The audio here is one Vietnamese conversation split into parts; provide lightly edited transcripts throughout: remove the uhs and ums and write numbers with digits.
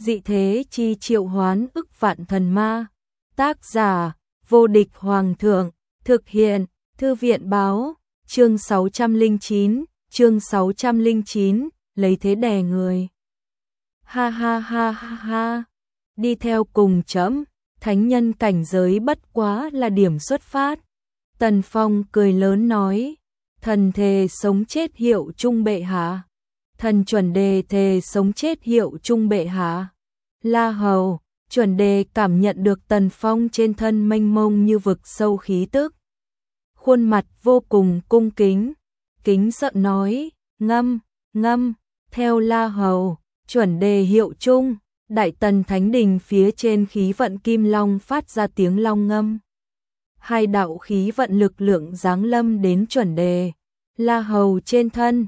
dị thế chi triệu hoán ức vạn thần ma. Tác giả, vô địch hoàng thượng, thực hiện, thư viện báo, chương 609, lấy thế đè người. Ha ha ha ha ha, đi theo cùng trẫm, thánh nhân cảnh giới bất quá là điểm xuất phát. Tần Phong cười lớn nói, thần thề sống chết hiệu chung bệ hạ. Thần chuẩn đề thề sống chết hiệu chung bệ hạ. La Hầu, chuẩn đề cảm nhận được Tần Phong trên thân mênh mông như vực sâu khí tức. Khuôn mặt vô cùng cung kính, kính sợ nói, ngâm, ngâm, theo La Hầu, chuẩn đề hiệu chung, Đại Tần Thánh Đình phía trên khí vận kim long phát ra tiếng long ngâm. Hai đạo khí vận lực lượng giáng lâm đến chuẩn đề, La Hầu trên thân,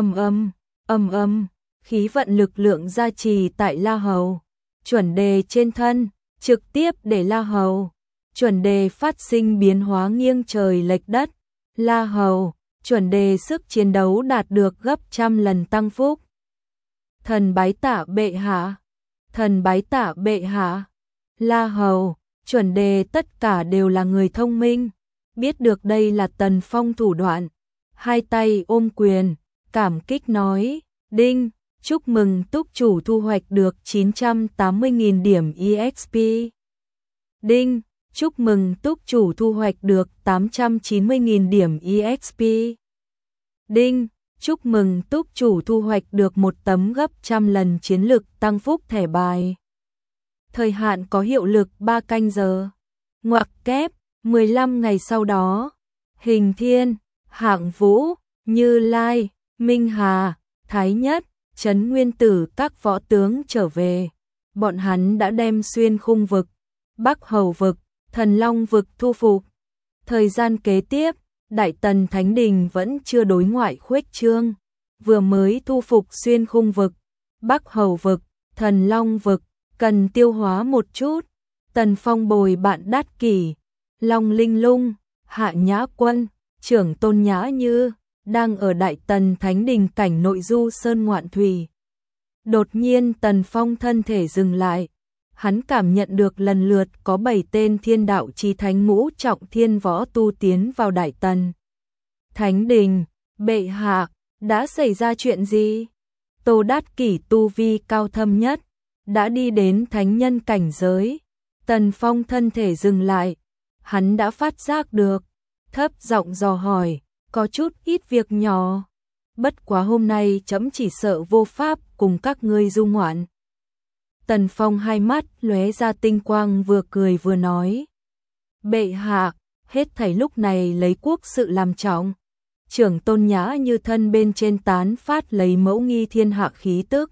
ầm ầm, khí vận lực lượng gia trì tại La Hầu, chuẩn đề trên thân, trực tiếp để La Hầu, chuẩn đề phát sinh biến hóa nghiêng trời lệch đất. La Hầu, chuẩn đề sức chiến đấu đạt được gấp trăm lần tăng phúc. Thần bái tạ bệ hạ, thần bái tạ bệ hạ. La Hầu, chuẩn đề tất cả đều là người thông minh, biết được đây là Tần Phong thủ đoạn, hai tay ôm quyền, cảm kích nói, đinh, chúc mừng túc chủ thu hoạch được 980.000 điểm EXP. Đinh, chúc mừng túc chủ thu hoạch được 890.000 điểm EXP. Đinh, chúc mừng túc chủ thu hoạch được một tấm gấp trăm lần chiến lực tăng phúc thẻ bài. Thời hạn có hiệu lực 3 canh giờ. Ngoặc kép, 15 ngày sau đó, Hình Thiên, Hạng Vũ, Như Lai, Minh Hà, Thái Nhất, Trấn Nguyên Tử các võ tướng trở về. Bọn hắn đã đem xuyên khung vực, Bắc Hầu vực, Thần Long vực thu phục. Thời gian kế tiếp, Đại Tần Thánh Đình vẫn chưa đối ngoại khuếch trương, vừa mới thu phục xuyên khung vực, Bắc Hầu vực, Thần Long vực, cần tiêu hóa một chút. Tần Phong bồi bạn Đát Kỷ, Long Linh Lung, Hạ Nhã Quân, Trưởng Tôn Nhã Như, đang ở Đại Tần Thánh Đình cảnh nội du sơn ngoạn thủy. Đột nhiên Tần Phong thân thể dừng lại, hắn cảm nhận được lần lượt có 7 tên thiên đạo chí thánh ngũ trọng thiên võ tu tiến vào Đại Tần Thánh Đình. Bệ hạ, đã xảy ra chuyện gì? Tô Đát Kỷ tu vi cao thâm nhất, đã đi đến thánh nhân cảnh giới. Tần Phong thân thể dừng lại, hắn đã phát giác được, thấp giọng dò hỏi, có chút ít việc nhỏ. Bất quá hôm nay trẫm chỉ sợ vô pháp cùng các ngươi du ngoạn. Tần Phong hai mắt lóe ra tinh quang, vừa cười vừa nói, bệ hạ, hết thảy lúc này lấy quốc sự làm trọng. Trưởng Tôn Nhã Như thân bên trên tán phát lấy mẫu nghi thiên hạ khí tức,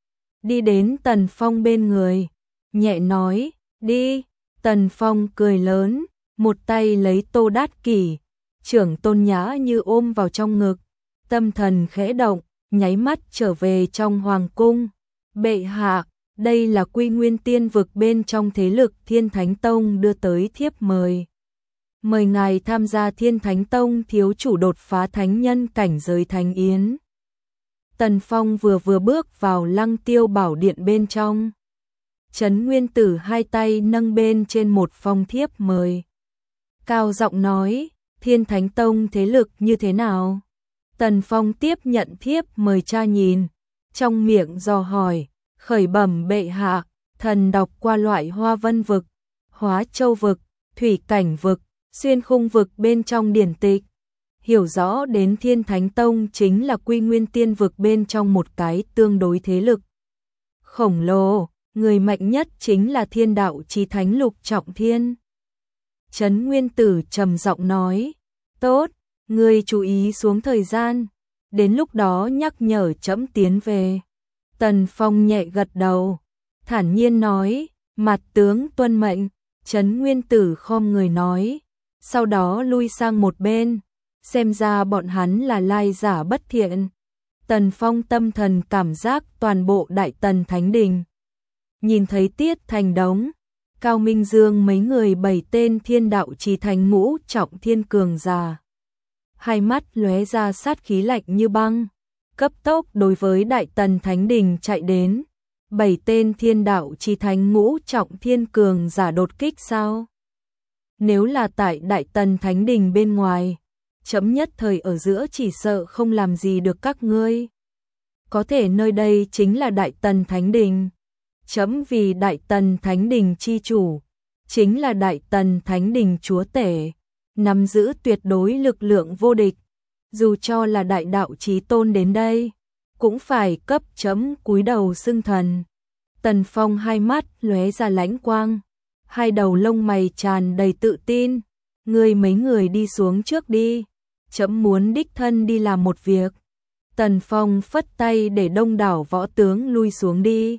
đi đến Tần Phong bên người, nhẹ nói, đi. Tần Phong cười lớn, một tay lấy Tô Đát Kỷ, Trưởng Tôn Nhã Như ôm vào trong ngực, tâm thần khẽ động, nháy mắt trở về trong hoàng cung. Bệ hạ, đây là Quy Nguyên Tiên vực bên trong thế lực Thiên Thánh Tông đưa tới thiếp mời. Mời ngài tham gia Thiên Thánh Tông thiếu chủ đột phá thánh nhân cảnh giới thánh yến. Tần Phong vừa bước vào Lăng Tiêu Bảo Điện bên trong. Trấn Nguyên Tử hai tay nâng bên trên một phong thiếp mời, cao giọng nói, Thiên Thánh Tông thế lực như thế nào? Tần Phong tiếp nhận thiếp mời tra nhìn, trong miệng dò hỏi, khởi bẩm bệ hạ, thần đọc qua loại Hoa Vân vực, Hóa Châu vực, Thủy Cảnh vực, Xuyên Khung vực bên trong điển tịch, hiểu rõ đến Thiên Thánh Tông chính là Quy Nguyên Tiên vực bên trong một cái tương đối thế lực khổng lồ, người mạnh nhất chính là thiên đạo chí thánh lục trọng thiên. Trấn Nguyên Tử trầm giọng nói, tốt, ngươi chú ý xuống thời gian, đến lúc đó nhắc nhở trẫm tiến về. Tần Phong nhẹ gật đầu, thản nhiên nói, mặt tướng tuân mệnh. Trấn Nguyên Tử khom người nói, sau đó lui sang một bên, xem ra bọn hắn là lai giả bất thiện. Tần Phong tâm thần cảm giác toàn bộ Đại Tần Thánh Đình. Nhìn thấy Tiết Thành Đống, Cao Minh Dương mấy người 7 tên thiên đạo chí thánh ngũ trọng thiên cường giả, hai mắt lóe ra sát khí lạnh như băng, cấp tốc đối với Đại Tần Thánh Đình chạy đến. 7 tên thiên đạo chí thánh ngũ trọng thiên cường giả đột kích sao? Nếu là tại Đại Tần Thánh Đình bên ngoài, chấm nhất thời ở giữa chỉ sợ không làm gì được các ngươi. Có thể nơi đây chính là Đại Tần Thánh Đình. Chấm vì Đại Tần Thánh Đình chi chủ, chính là Đại Tần Thánh Đình chúa tể, nắm giữ tuyệt đối lực lượng vô địch. Dù cho là đại đạo chí tôn đến đây, cũng phải cấp chấm cúi đầu xưng thần. Tần Phong hai mắt lóe ra lãnh quang, hai đầu lông mày tràn đầy tự tin. Ngươi mấy người đi xuống trước đi, chấm muốn đích thân đi làm một việc. Tần Phong phất tay để đông đảo võ tướng lui xuống đi.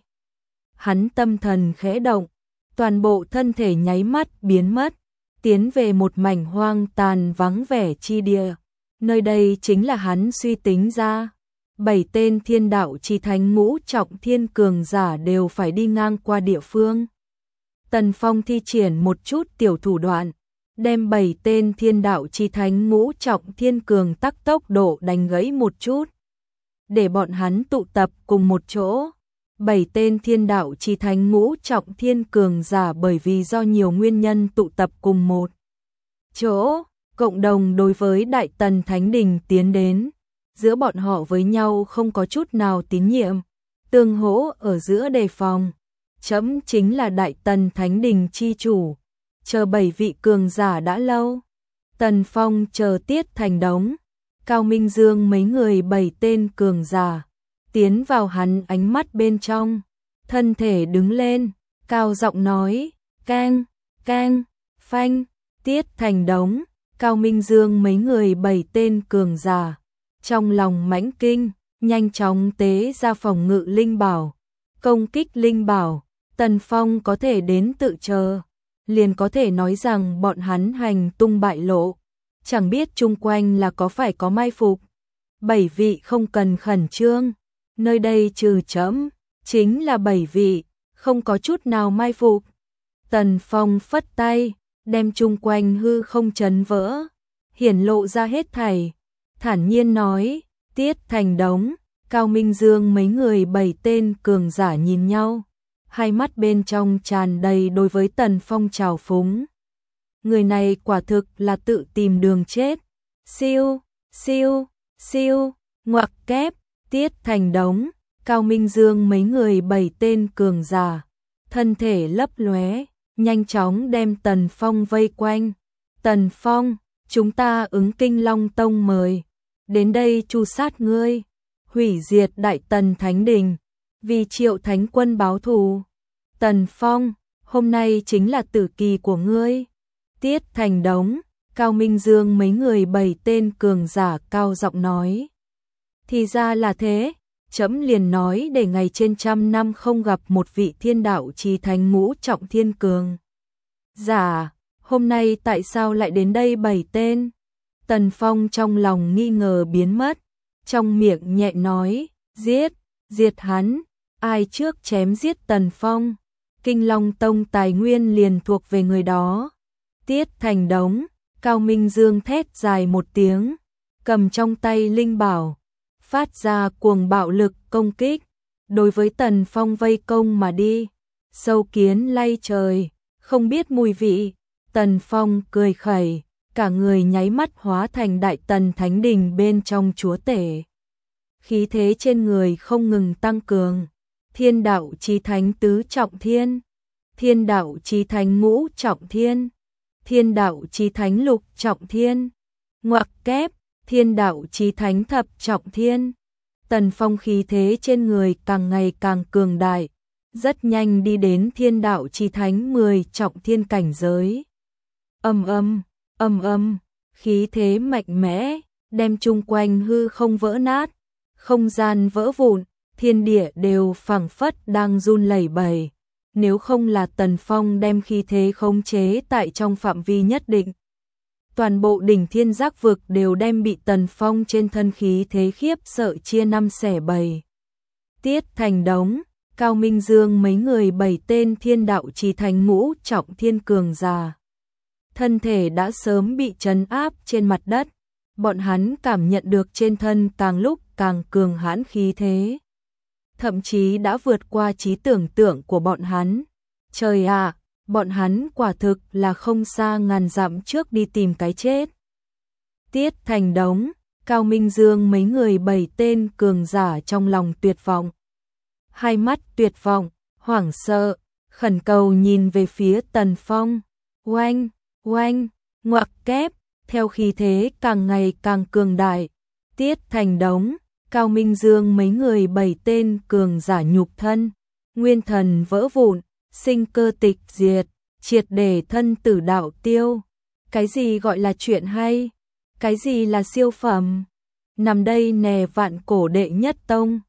Hắn tâm thần khẽ động, toàn bộ thân thể nháy mắt biến mất, tiến về một mảnh hoang tàn vắng vẻ chi địa. Nơi đây chính là hắn suy tính ra, 7 tên thiên đạo chí thánh ngũ trọng thiên cường giả đều phải đi ngang qua địa phương. Tần Phong thi triển một chút tiểu thủ đoạn, đem 7 tên thiên đạo chí thánh ngũ trọng thiên cường tắc tốc độ đánh gãy một chút, để bọn hắn tụ tập cùng một chỗ. 7 tên thiên đạo chí thánh ngũ trọng thiên cường giả bởi vì do nhiều nguyên nhân tụ tập cùng một chỗ, cộng đồng đối với Đại Tần Thánh Đình tiến đến. Giữa bọn họ với nhau không có chút nào tín nhiệm, tương hỗ ở giữa đề phòng. Chấm chính là Đại Tần Thánh Đình chi chủ, chờ 7 vị cường giả đã lâu. Tần Phong chờ Tiết Thành Đống, Cao Minh Dương mấy người 7 tên cường giả tiến vào hắn ánh mắt bên trong, thân thể đứng lên, cao giọng nói, cang, cang, phanh. Tiết Thành Đống, Cao Minh Dương mấy người 7 tên cường giả, trong lòng mãnh kinh, nhanh chóng tế ra phòng ngự linh bảo, công kích linh bảo. Tần Phong có thể đến tự chờ, liền có thể nói rằng bọn hắn hành tung bại lộ, chẳng biết chung quanh là có phải có mai phục. 7 vị không cần khẩn trương, nơi đây trừ chấm, chính là 7 vị, không có chút nào mai phục. Tần Phong phất tay, đem chung quanh hư không chấn vỡ, hiển lộ ra hết thảy, thản nhiên nói, Tiết Thành Đống, Cao Minh Dương mấy người 7 tên cường giả nhìn nhau, hai mắt bên trong tràn đầy đối với Tần Phong trào phúng. Người này quả thực là tự tìm đường chết. Siêu, siêu, siêu, ngoặc kép. Tiết Thành Đống, Cao Minh Dương mấy người 7 tên cường giả, thân thể lấp lóe, nhanh chóng đem Tần Phong vây quanh. Tần Phong, chúng ta ứng Kinh Long Tông mời, đến đây tru sát ngươi, hủy diệt Đại Tần Thánh Đình, vì Triệu Thánh Quân báo thù. Tần Phong, hôm nay chính là tử kỳ của ngươi. Tiết Thành Đống, Cao Minh Dương mấy người 7 tên cường giả cao giọng nói. Thì ra là thế, chấm liền nói để ngày trên 100 năm không gặp một vị thiên đạo chí thánh ngũ trọng thiên cường giả, hôm nay tại sao lại đến đây 7 tên? Tần Phong trong lòng nghi ngờ biến mất, trong miệng nhẹ nói, giết, diệt hắn. Ai trước chém giết Tần Phong, Kinh Long Tông tài nguyên liền thuộc về người đó. Tiết Thành Đống, Cao Minh Dương thét dài một tiếng, cầm trong tay linh bảo, phát ra cuồng bạo lực công kích, đối với Tần Phong vây công mà đi. Sâu kiến lay trời, không biết mùi vị. Tần Phong cười khẩy, cả người nháy mắt hóa thành Đại Tần Thánh Đình bên trong chúa tể. Khí thế trên người không ngừng tăng cường. Thiên đạo chí thánh tứ trọng thiên, thiên đạo chí thánh ngũ trọng thiên, thiên đạo chí thánh lục trọng thiên, ngoặc kép, thiên đạo chí thánh thập trọng thiên. Tần Phong khí thế trên người càng ngày càng cường đại, rất nhanh đi đến thiên đạo chí thánh 10 trọng thiên cảnh giới. Âm âm, khí thế mạnh mẽ, đem chung quanh hư không vỡ nát, không gian vỡ vụn, thiên địa đều phảng phất đang run lẩy bẩy. Nếu không là Tần Phong đem khí thế khống chế tại trong phạm vi nhất định, toàn bộ đỉnh thiên giác vực đều đem bị Tần Phong trên thân khí thế khiếp sợ chia năm xẻ bảy. Tiết Thành Đống, Cao Minh Dương mấy người 7 tên thiên đạo chí thánh ngũ trọng thiên cường giả, thân thể đã sớm bị trấn áp trên mặt đất. Bọn hắn cảm nhận được trên thân càng lúc càng cường hãn khí thế. thậm chí đã vượt qua trí tưởng tượng của bọn hắn. Trời ạ, bọn hắn quả thực là không xa ngàn dặm trước đi tìm cái chết. Tiết Thành Đống, Cao Minh Dương mấy người 7 tên cường giả trong lòng tuyệt vọng. Hai mắt tuyệt vọng, hoảng sợ, khẩn cầu nhìn về phía Tần Phong. Oanh, oanh, ngoặc kép, theo khí thế càng ngày càng cường đại. Tiết Thành Đống, Cao Minh Dương mấy người 7 tên cường giả nhục thân, nguyên thần vỡ vụn, sinh cơ tịch diệt, triệt để thân tử đạo tiêu. Cái gì gọi là chuyện hay? Cái gì là siêu phẩm? Nằm đây nè vạn cổ đệ nhất tông,